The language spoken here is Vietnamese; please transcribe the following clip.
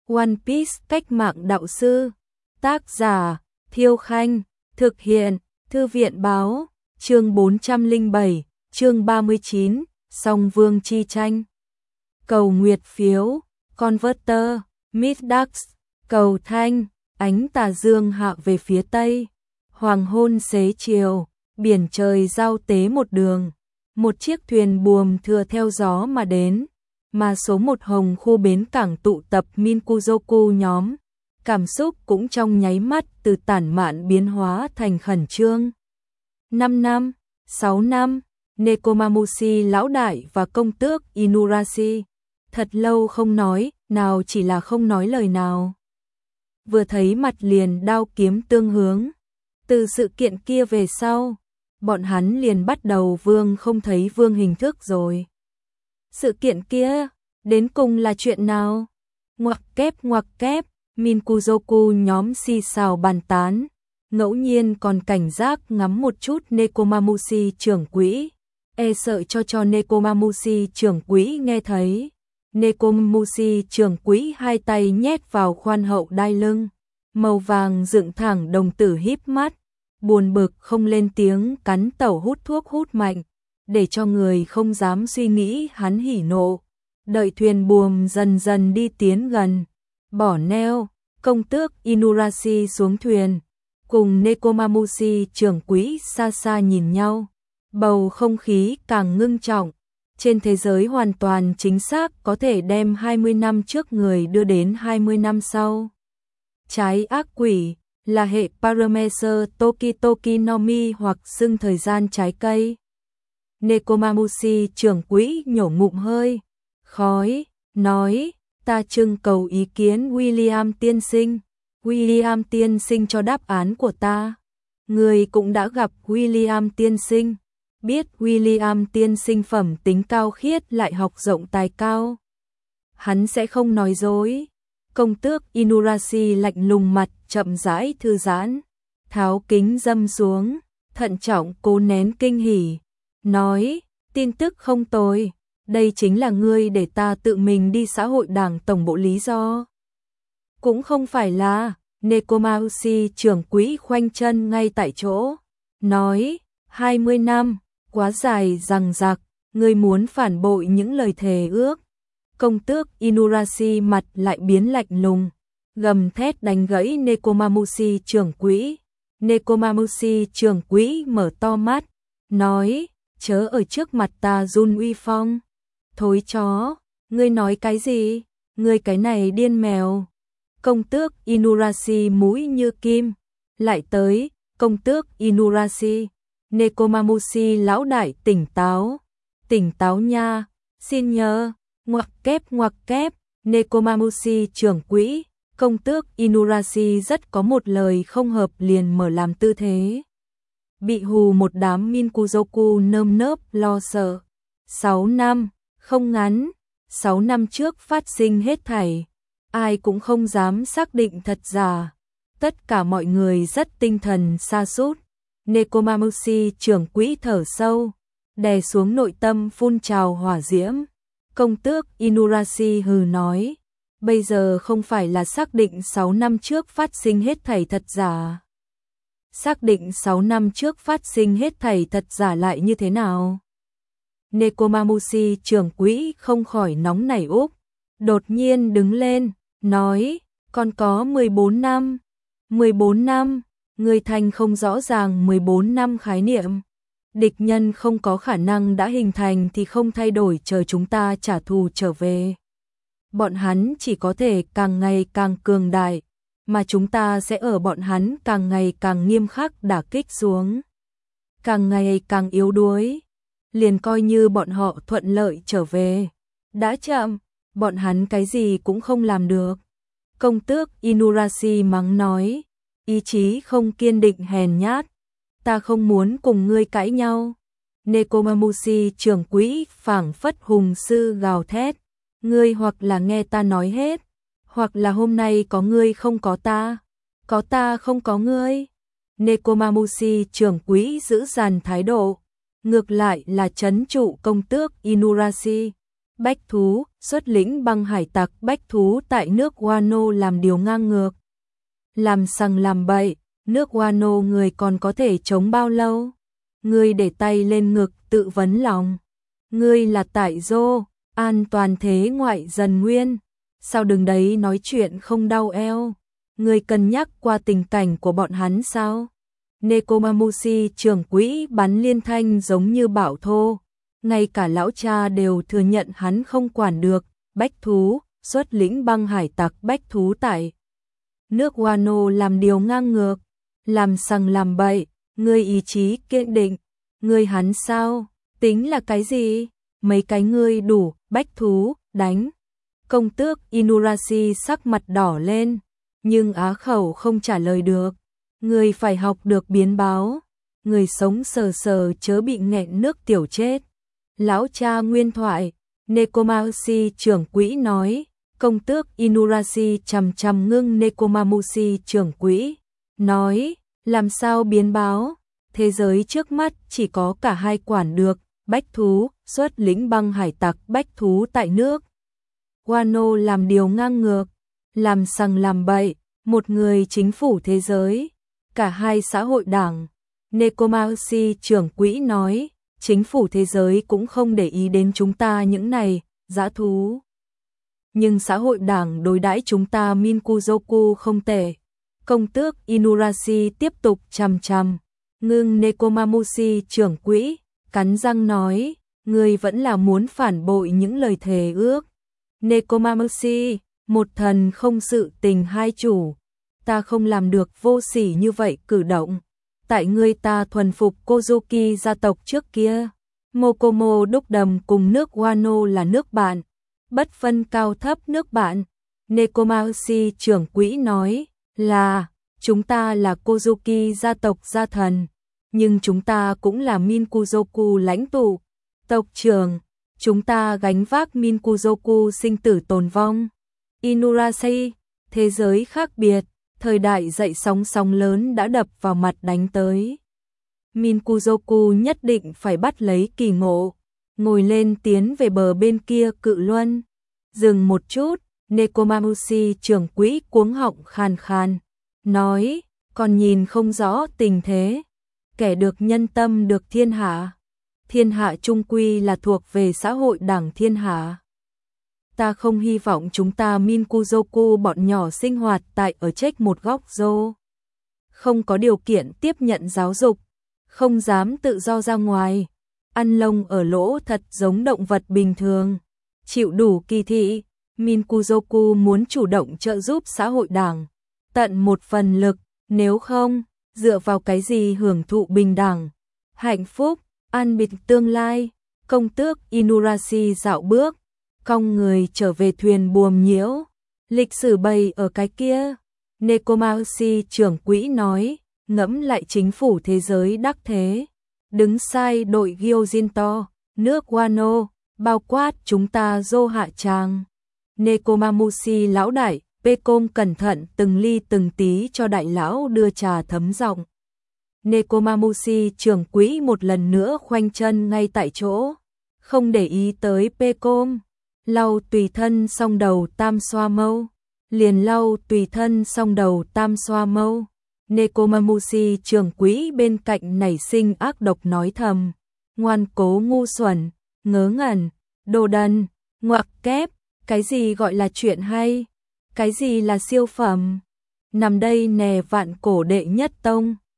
One Piece cách mạng đạo sư. Tác giả Thiêu Khanh. Thực hiện Thư viện báo. Chương 407, chương 39, Song Vương chi tranh. Cầu nguyệt phiếu, Converter, Middax, cầu thanh, ánh tà dương hạ về phía tây. Hoàng hôn xế chiều, biển trời giao tế một đường. Một chiếc thuyền buồm thừa theo gió mà đến, mà số một Hồng khu bến cảng tụ tập Minkuzoku nhóm. Cảm xúc cũng trong nháy mắt từ tản mạn biến hóa thành khẩn trương. 5 năm, 6 năm, Nekomamushi lão đại và công tước Inurashi. Thật lâu không nói, nào chỉ là không nói lời nào. Vừa thấy mặt liền đao kiếm tương hướng. Từ sự kiện kia về sau, bọn hắn liền bắt đầu vương không thấy vương hình thức rồi. Sự kiện kia, đến cùng là chuyện nào? Ngoặc kép, Minkuzoku nhóm xì xào bàn tán, ngẫu nhiên còn cảnh giác ngắm một chút Nekomamushi trưởng quỹ, e sợ cho Nekomamushi trưởng quỹ nghe thấy. Nekomamushi trưởng quỹ hai tay nhét vào khoan hậu đai lưng, màu vàng dựng thẳng đồng tử híp mắt, buồn bực không lên tiếng cắn tẩu hút thuốc hút mạnh, để cho người không dám suy nghĩ hắn hỉ nộ. Đợi thuyền buồm dần dần đi tiến gần, bỏ neo, công tước Inurashi xuống thuyền, cùng Nekomamushi trưởng quỹ xa xa nhìn nhau, bầu không khí càng ngưng trọng. Trên thế giới hoàn toàn chính xác có thể đem 20 năm trước người đưa đến 20 năm sau. Trái ác quỷ là hệ Parameter Toki no Mi hoặc xưng thời gian trái cây. Nekomamushi trưởng quỹ nhổ ngụm hơi, khói, nói, ta trưng cầu ý kiến William tiên sinh. William tiên sinh cho đáp án của ta. Người cũng đã gặp William tiên sinh, biết William tiên sinh phẩm tính cao khiết lại học rộng tài cao. Hắn sẽ không nói dối. Công tước Inurashi lạnh lùng mặt chậm rãi thư giãn, tháo kính dâm xuống, thận trọng cố nén kinh hỉ, nói, tin tức không tồi, đây chính là ngươi để ta tự mình đi xã hội đảng tổng bộ lý do. Cũng không phải là, Nekomamushi trưởng quỹ khoanh chân ngay tại chỗ, nói, 20 năm, quá dài dằng dặc, ngươi muốn phản bội những lời thề ước. Công tước Inurashi mặt lại biến lạnh lùng, gầm thét đánh gãy Nekomamushi trưởng quỹ. Nekomamushi trưởng quỹ mở to mắt, nói, chớ ở trước mặt ta run uy phong. Thối chó, ngươi nói cái gì? Ngươi cái này điên mèo. Công tước Inurashi mũi như kim, lại tới, công tước Inurashi. Nekomamushi lão đại tỉnh táo nha, xin nhớ. Ngoặc kép, Nekomamushi trưởng quỹ, công tước Inurashi rất có một lời không hợp liền mở làm tư thế. Bị hù một đám Minkuzoku nơm nớp lo sợ. 6 năm, không ngắn, 6 năm trước phát sinh hết thảy, ai cũng không dám xác định thật giả. Tất cả mọi người rất tinh thần sa sút. Nekomamushi trưởng quỹ thở sâu, đè xuống nội tâm phun trào hỏa diễm. Công tước Inurashi hừ nói, bây giờ không phải là xác định 6 năm trước phát sinh hết thảy thật giả. Xác định 6 năm trước phát sinh hết thảy thật giả lại như thế nào? Nekomamushi trưởng quỹ không khỏi nóng nảy úp, đột nhiên đứng lên, nói, còn có 14 năm. 14 năm, người thành không rõ ràng 14 năm khái niệm. Địch nhân không có khả năng đã hình thành thì không thay đổi chờ chúng ta trả thù trở về. Bọn hắn chỉ có thể càng ngày càng cường đại, mà chúng ta sẽ ở bọn hắn càng ngày càng nghiêm khắc đả kích xuống. Càng ngày càng yếu đuối, liền coi như bọn họ thuận lợi trở về. Đã chậm, bọn hắn cái gì cũng không làm được. Công tước Inurashi mắng nói, ý chí không kiên định hèn nhát. Ta không muốn cùng ngươi cãi nhau. Nekomamushi trưởng quỹ phảng phất hùng sư gào thét. Ngươi hoặc là nghe ta nói hết, hoặc là hôm nay có ngươi không có ta không có ngươi. Nekomamushi trưởng quỹ giữ dàn thái độ, ngược lại là trấn trụ công tước Inurashi. bách thú, xuất lĩnh băng hải tặc bách thú tại nước Wano làm điều ngang ngược. Làm sằng làm bậy, nước Wano người còn có thể chống bao lâu? Ngươi để tay lên ngực tự vấn lòng. Ngươi là tại Dô, an toàn thế ngoại dần nguyên. Sao đừng đấy nói chuyện không đau eo? Ngươi cân nhắc qua tình cảnh của bọn hắn sao? Nekomamushi trưởng quỹ bắn liên thanh giống như bão thô. Ngay cả lão cha đều thừa nhận hắn không quản được. Bách thú, xuất lĩnh băng hải tặc bách thú tại nước Wano làm điều ngang ngược, làm sằng làm bậy, ngươi ý chí kiên định, ngươi hắn sao, tính là cái gì, mấy cái ngươi đủ, bách thú, đánh. Công tước Inurashi sắc mặt đỏ lên, nhưng á khẩu không trả lời được, ngươi phải học được biến báo, người sống sờ sờ chớ bị nghẹn nước tiểu chết. Lão cha nguyên thoại, Nekomamushi trưởng quỹ nói. Công tước Inurashi chằm chằm ngưng Nekomamushi trưởng quỹ, nói, làm sao biến báo, thế giới trước mắt chỉ có cả hai quản được, bách thú, xuất lĩnh băng hải tặc bách thú tại nước Wano làm điều ngang ngược, làm sằng làm bậy, một người chính phủ thế giới, cả hai xã hội đảng. Nekomamushi trưởng quỹ nói, chính phủ thế giới cũng không để ý đến chúng ta những này, dã thú. Nhưng xã hội đảng đối đãi chúng ta Minkuzoku không tệ. Công tước Inurashi tiếp tục chằm chằm, ngưng Nekomamushi trưởng quỹ, cắn răng nói, ngươi vẫn là muốn phản bội những lời thề ước. Nekomamushi, một thần không sự tình hai chủ, ta không làm được vô sỉ như vậy cử động. Tại ngươi ta thuần phục Kozuki gia tộc trước kia, Mokomo đúc đầm cùng nước Wano là nước bạn. Bất phân cao thấp nước bạn, Nekomamushi trưởng quỹ nói là, chúng ta là Kozuki gia tộc gia thần, nhưng chúng ta cũng là Minkuzoku lãnh tụ, tộc trưởng, chúng ta gánh vác Minkuzoku sinh tử tồn vong. Inurashi, thế giới khác biệt, thời đại dậy sóng lớn đã đập vào mặt đánh tới. Minkuzoku nhất định phải bắt lấy kỳ ngộ. Ngồi lên tiến về bờ bên kia cự luân. Dừng một chút, Nekomamushi trưởng quỹ cuống họng khàn khàn, nói, còn nhìn không rõ tình thế. Kẻ được nhân tâm được thiên hạ. Thiên hạ trung quy là thuộc về xã hội đảng thiên hạ. Ta không hy vọng chúng ta Minkuzoku bọn nhỏ sinh hoạt tại ở trách một góc rô. Không có điều kiện tiếp nhận giáo dục, không dám tự do ra ngoài. Ăn lông ở lỗ thật giống động vật bình thường, chịu đủ kỳ thị. Minkuzoku muốn chủ động trợ giúp xã hội đảng, tận một phần lực, nếu không, dựa vào cái gì hưởng thụ bình đẳng, hạnh phúc, an bình tương lai. Công tước Inurashi dạo bước, cong người trở về thuyền buồm nhiễu, lịch sử bày ở cái kia. Nekomamushi trưởng quỹ nói, ngẫm lại chính phủ thế giới đắc thế. Đứng sai đội Gyojinto, nước Wano, bao quát chúng ta dô hạ tràng. Nekomamushi lão đại, Pecom cẩn thận từng ly từng tí cho đại lão đưa trà thấm giọng. Nekomamushi trưởng quỹ một lần nữa khoanh chân ngay tại chỗ, không để ý tới Pecom. Lau tùy thân xong đầu tam xoa mâu, liền lau tùy thân xong đầu tam xoa mâu. Nekomamushi trưởng quỹ bên cạnh nảy sinh ác độc nói thầm, ngoan cố ngu xuẩn, ngớ ngẩn, đồ đần, ngoặc kép, cái gì gọi là chuyện hay, cái gì là siêu phẩm, nằm đây nè vạn cổ đệ nhất tông.